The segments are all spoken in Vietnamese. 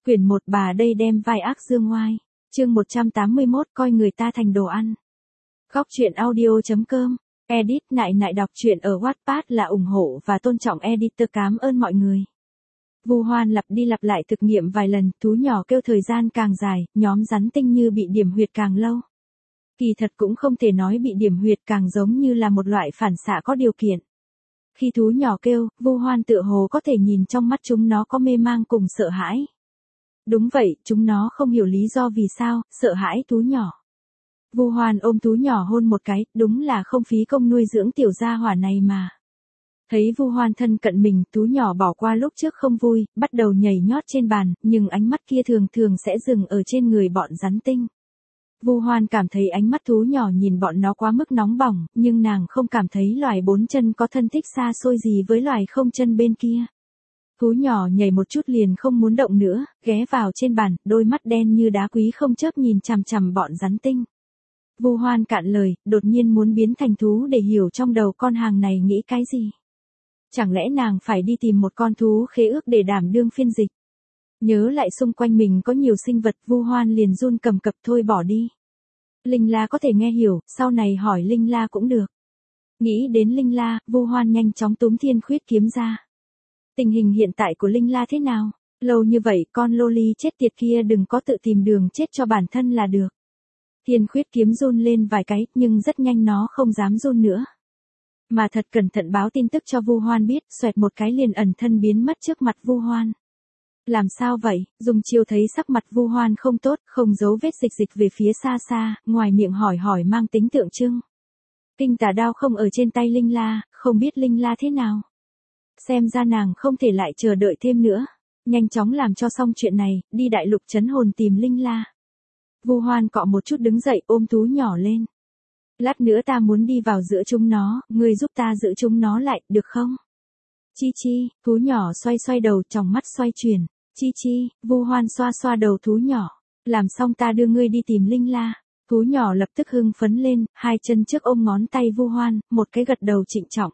Quyển 1 bà đây đem vai ác dương ngoai. Chương 181 coi người ta thành đồ ăn. Góc truyện audio.com. Edit nại nại đọc truyện ở Wattpad là ủng hộ và tôn trọng editor, cảm ơn mọi người. Vu Hoan lặp đi lặp lại thực nghiệm vài lần, thú nhỏ kêu thời gian càng dài, nhóm rắn tinh như bị điểm huyệt càng lâu. Kỳ thật cũng không thể nói bị điểm huyệt, càng giống như là một loại phản xạ có điều kiện. Khi thú nhỏ kêu, Vu Hoan tựa hồ có thể nhìn trong mắt chúng nó có mê mang cùng sợ hãi. Đúng vậy, chúng nó không hiểu lý do vì sao, sợ hãi thú nhỏ. Vu Hoan ôm thú nhỏ hôn một cái, đúng là không phí công nuôi dưỡng tiểu gia hỏa này mà. Thấy Vu Hoan thân cận mình, thú nhỏ bỏ qua lúc trước không vui, bắt đầu nhảy nhót trên bàn, nhưng ánh mắt kia thường thường sẽ dừng ở trên người bọn rắn tinh. Vu Hoan cảm thấy ánh mắt thú nhỏ nhìn bọn nó quá mức nóng bỏng, nhưng nàng không cảm thấy loài bốn chân có thân thích xa xôi gì với loài không chân bên kia. Thú nhỏ nhảy một chút liền không muốn động nữa, ghé vào trên bàn, đôi mắt đen như đá quý không chớp nhìn chằm chằm bọn rắn tinh. Vu Hoan cạn lời, đột nhiên muốn biến thành thú để hiểu trong đầu con hàng này nghĩ cái gì. Chẳng lẽ nàng phải đi tìm một con thú khế ước để đảm đương phiên dịch? Nhớ lại xung quanh mình có nhiều sinh vật, Vu Hoan liền run cầm cập thôi bỏ đi. Linh La có thể nghe hiểu, sau này hỏi Linh La cũng được. Nghĩ đến Linh La, Vu Hoan nhanh chóng túm Thiên Khuyết kiếm ra. Tình hình hiện tại của Linh La thế nào? Lâu như vậy con loli chết tiệt kia đừng có tự tìm đường chết cho bản thân là được. Thiên Khuyết kiếm run lên vài cái, nhưng rất nhanh nó không dám run nữa. Mà thật cẩn thận báo tin tức cho Vu Hoan biết, xoẹt một cái liền ẩn thân biến mất trước mặt Vu Hoan. Làm sao vậy? Dung Chiêu thấy sắc mặt Vu Hoan không tốt, không giấu vết dịch về phía xa xa, ngoài miệng hỏi mang tính tượng trưng. Kinh tà đao không ở trên tay Linh La, không biết Linh La thế nào. Xem ra nàng không thể lại chờ đợi thêm nữa. Nhanh chóng làm cho xong chuyện này, đi đại lục trấn hồn tìm Linh La. Vu Hoan cọ một chút đứng dậy ôm thú nhỏ lên. Lát nữa ta muốn đi vào giữa chúng nó, ngươi giúp ta giữ chúng nó lại, được không? Chi chi, thú nhỏ xoay đầu, tròng mắt xoay chuyển. Chi chi, Vu Hoan xoa đầu thú nhỏ. Làm xong ta đưa ngươi đi tìm Linh La. Thú nhỏ lập tức hưng phấn lên, hai chân trước ôm ngón tay Vu Hoan, một cái gật đầu trịnh trọng.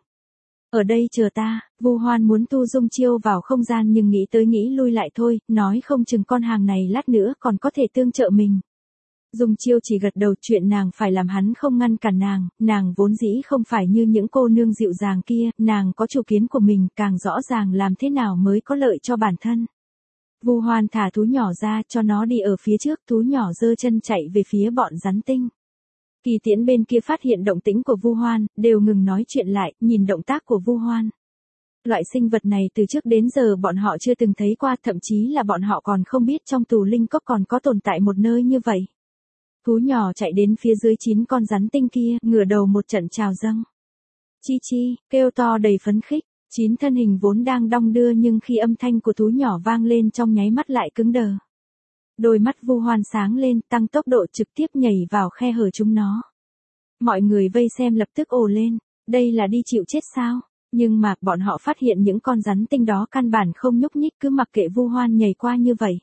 Ở đây chờ ta. Vu Hoan muốn tu Dung Chiêu vào không gian nhưng nghĩ tới nghĩ lui lại thôi, nói không chừng con hàng này lát nữa còn có thể tương trợ mình. Dung Chiêu chỉ gật đầu, chuyện nàng phải làm hắn không ngăn cản nàng vốn dĩ không phải như những cô nương dịu dàng kia, nàng có chủ kiến của mình, càng rõ ràng làm thế nào mới có lợi cho bản thân. Vu Hoan thả thú nhỏ ra cho nó đi ở phía trước, thú nhỏ giơ chân chạy về phía bọn rắn tinh. Kỳ Tiễn bên kia phát hiện động tĩnh của Vu Hoan, đều ngừng nói chuyện lại, nhìn động tác của Vu Hoan. Loại sinh vật này từ trước đến giờ bọn họ chưa từng thấy qua, thậm chí là bọn họ còn không biết trong tù linh cốc còn có tồn tại một nơi như vậy. Thú nhỏ chạy đến phía dưới 9 con rắn tinh kia, ngửa đầu một trận chào dâng. Chi chi, kêu to đầy phấn khích, 9 thân hình vốn đang đong đưa nhưng khi âm thanh của thú nhỏ vang lên trong nháy mắt lại cứng đờ. Đôi mắt Vu Hoan sáng lên, tăng tốc độ trực tiếp nhảy vào khe hở chúng nó. Mọi người vây xem lập tức ồ lên, đây là đi chịu chết sao? Nhưng mà, bọn họ phát hiện những con rắn tinh đó căn bản không nhúc nhích, cứ mặc kệ Vu Hoan nhảy qua như vậy.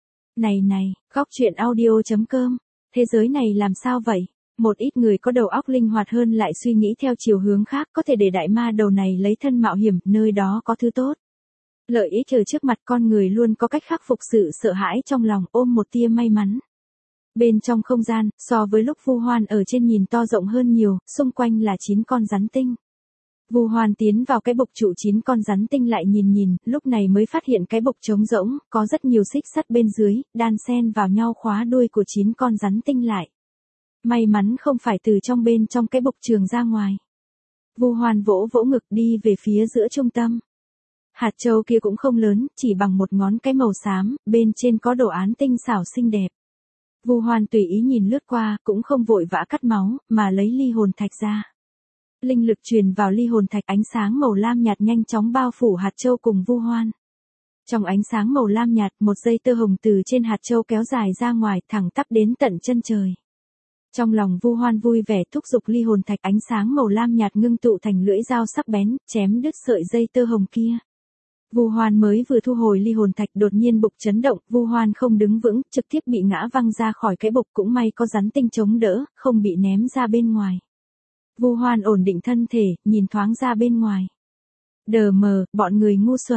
Này, góc truyện audio.com, thế giới này làm sao vậy? Một ít người có đầu óc linh hoạt hơn lại suy nghĩ theo chiều hướng khác, có thể để đại ma đầu này lấy thân mạo hiểm, nơi đó có thứ tốt. Lợi ích ở trước mặt con người luôn có cách khắc phục sự sợ hãi trong lòng, ôm một tia may mắn. Bên trong không gian, so với lúc Vu Hoan ở trên nhìn to rộng hơn nhiều, xung quanh là 9 con rắn tinh. Vu Hoan tiến vào cái bục trụ 9 con rắn tinh lại nhìn, lúc này mới phát hiện cái bục trống rỗng, có rất nhiều xích sắt bên dưới, đan xen vào nhau khóa đuôi của 9 con rắn tinh lại. May mắn không phải từ bên trong cái bục trường ra ngoài. Vu Hoan vỗ ngực đi về phía giữa trung tâm. Hạt châu kia cũng không lớn, chỉ bằng một ngón cái màu xám, bên trên có đồ án tinh xảo xinh đẹp. Vu Hoan tùy ý nhìn lướt qua, cũng không vội vã cắt máu, mà lấy ly hồn thạch ra. Linh lực truyền vào ly hồn thạch, ánh sáng màu lam nhạt nhanh chóng bao phủ hạt châu cùng Vu Hoan. Trong ánh sáng màu lam nhạt, một dây tơ hồng từ trên hạt châu kéo dài ra ngoài, thẳng tắp đến tận chân trời. Trong lòng Vu Hoan vui vẻ thúc giục ly hồn thạch, ánh sáng màu lam nhạt ngưng tụ thành lưỡi dao sắc bén, chém đứt sợi dây tơ hồng kia. Vu Hoan mới vừa thu hồi ly hồn thạch, đột nhiên bục chấn động, Vu Hoan không đứng vững, trực tiếp bị ngã văng ra khỏi cái bục, cũng may có rắn tinh chống đỡ, không bị ném ra bên ngoài. Vu Hoan ổn định thân thể, nhìn thoáng ra bên ngoài. Đờ mờ, bọn người ngu xuẩn,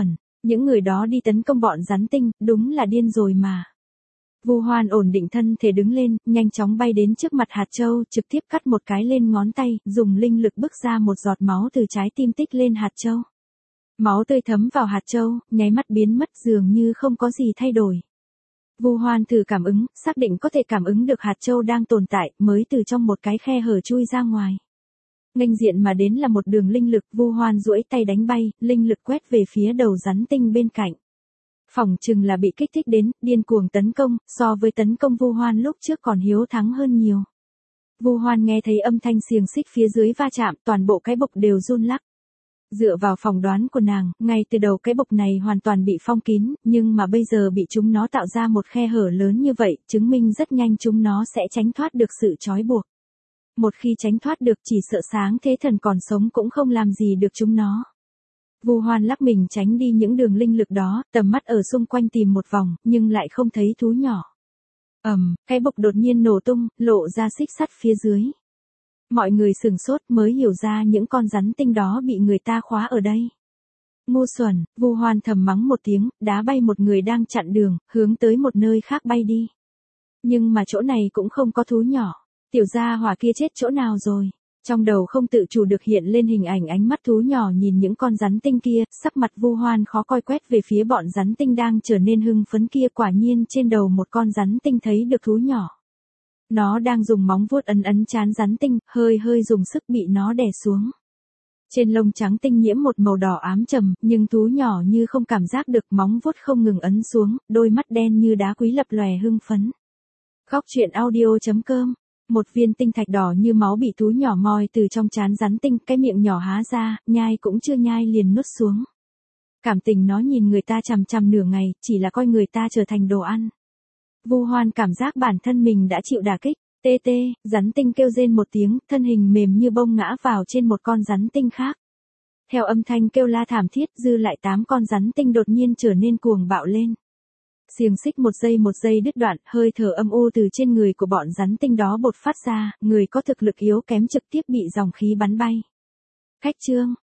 Những người đó đi tấn công bọn rắn tinh, đúng là điên rồi mà. Vu Hoan ổn định thân thể đứng lên, nhanh chóng bay đến trước mặt hạt châu, trực tiếp cắt một cái lên ngón tay, dùng linh lực bức ra một giọt máu từ trái tim tích lên hạt châu. Máu tươi thấm vào hạt châu, nháy mắt biến mất dường như không có gì thay đổi. Vu Hoan thử cảm ứng, xác định có thể cảm ứng được hạt châu đang tồn tại, mới từ trong một cái khe hở chui ra ngoài. Nghênh diện mà đến là một đường linh lực, Vu Hoan duỗi tay đánh bay, linh lực quét về phía đầu rắn tinh bên cạnh. Phỏng chừng là bị kích thích đến, điên cuồng tấn công, so với tấn công Vu Hoan lúc trước còn hiếu thắng hơn nhiều. Vu Hoan nghe thấy âm thanh xiềng xích phía dưới va chạm, toàn bộ cái bộc đều run lắc. Dựa vào phỏng đoán của nàng, ngay từ đầu cái bộc này hoàn toàn bị phong kín, nhưng mà bây giờ bị chúng nó tạo ra một khe hở lớn như vậy, chứng minh rất nhanh chúng nó sẽ tránh thoát được sự trói buộc. Một khi tránh thoát được chỉ sợ sáng thế thần còn sống cũng không làm gì được chúng nó. Vu Hoan lắc mình tránh đi những đường linh lực đó, tầm mắt ở xung quanh tìm một vòng, nhưng lại không thấy thú nhỏ. Cái bộc đột nhiên nổ tung, lộ ra xích sắt phía dưới. Mọi người sửng sốt mới hiểu ra những con rắn tinh đó bị người ta khóa ở đây. Ngu xuẩn, Vu Hoan thầm mắng một tiếng, đá bay một người đang chặn đường, hướng tới một nơi khác bay đi. Nhưng mà chỗ này cũng không có thú nhỏ. Tiểu gia hỏa kia chết chỗ nào rồi? Trong đầu không tự chủ được hiện lên hình ảnh ánh mắt thú nhỏ nhìn những con rắn tinh kia, sắc mặt Vu Hoan khó coi quét về phía bọn rắn tinh đang trở nên hưng phấn kia, quả nhiên trên đầu một con rắn tinh thấy được thú nhỏ. Nó đang dùng móng vuốt ấn trán rắn tinh, hơi dùng sức bị nó đè xuống. Trên lông trắng tinh nhiễm một màu đỏ ám trầm, nhưng thú nhỏ như không cảm giác được, móng vuốt không ngừng ấn xuống, đôi mắt đen như đá quý lập lòe hưng phấn. Góc truyện audio.com. Một viên tinh thạch đỏ như máu bị thú nhỏ moi từ trong trán rắn tinh, cái miệng nhỏ há ra, nhai cũng chưa nhai liền nuốt xuống. Cảm tình nó nhìn người ta chằm chằm nửa ngày, chỉ là coi người ta trở thành đồ ăn. Vu Hoan cảm giác bản thân mình đã chịu đả kích. Rắn tinh kêu rên một tiếng, thân hình mềm như bông ngã vào trên một con rắn tinh khác. Theo âm thanh kêu la thảm thiết, dư lại 8 con rắn tinh đột nhiên trở nên cuồng bạo lên. Xiềng xích một giây đứt đoạn, hơi thở âm u từ trên người của bọn rắn tinh đó bột phát ra, người có thực lực yếu kém trực tiếp bị dòng khí bắn bay. Cách chương